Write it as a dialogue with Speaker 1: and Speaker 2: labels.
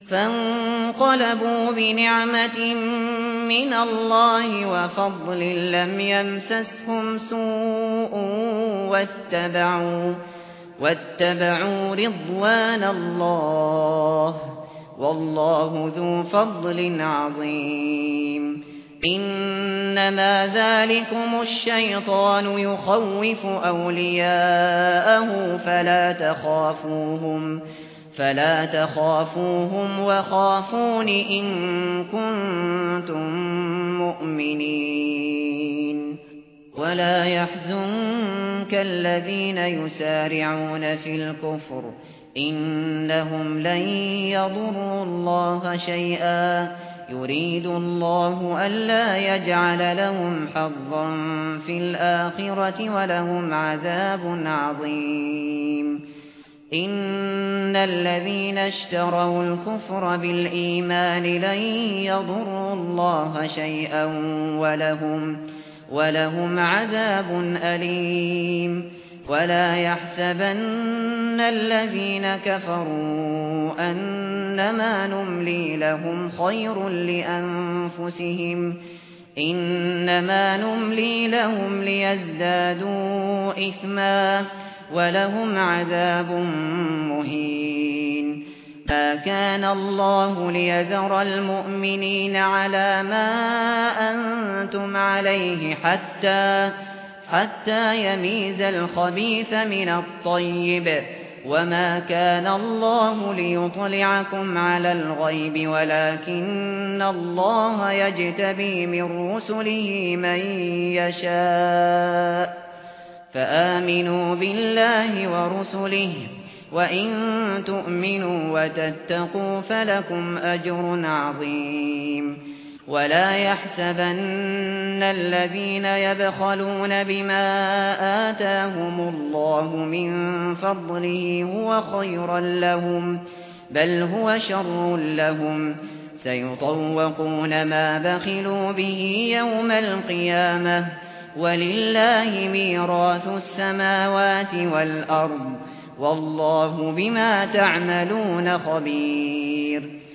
Speaker 1: فانقلبوا بنعمة من الله وفضل لم يمسسهم سوء واتبعوا رضوان الله والله ذو فضل عظيم. إنما ذلكم الشيطان يخوف أولياءه فلا تخافوهم وخافون إن كنتم مؤمنين. ولا يحزنك الذين يسارعون في الكفر إنهم لن يضروا الله شيئا يريد الله ألا يجعل لهم حظا في الآخرة ولهم عذاب عظيم. إن الذين اشتروا الكفر بالإيمان لن يضروا الله شيئا ولهم عذاب أليم. ولا يحسبن الذين كفروا أنما نملي لهم خير لأنفسهم إنما نملي لهم ليزدادوا إثما ولهم عذاب مهين. ما كان الله ليذر المؤمنين على ما أنتم عليه حتى يميز الخبيث من الطيب وما كان الله ليطلعكم على الغيب ولكن الله يجتبي من رسله من يشاء فآمنوا بالله ورسله وإن تؤمنوا وتتقوا فلكم أجر عظيم. ولا يحسبن الذين يبخلون بما آتاهم الله من فضله هو خيرا لهم بل هو شر لهم سيطوقون ما بخلوا به يوم القيامة ولله ميراث السماوات والأرض والله بما تعملون خبير.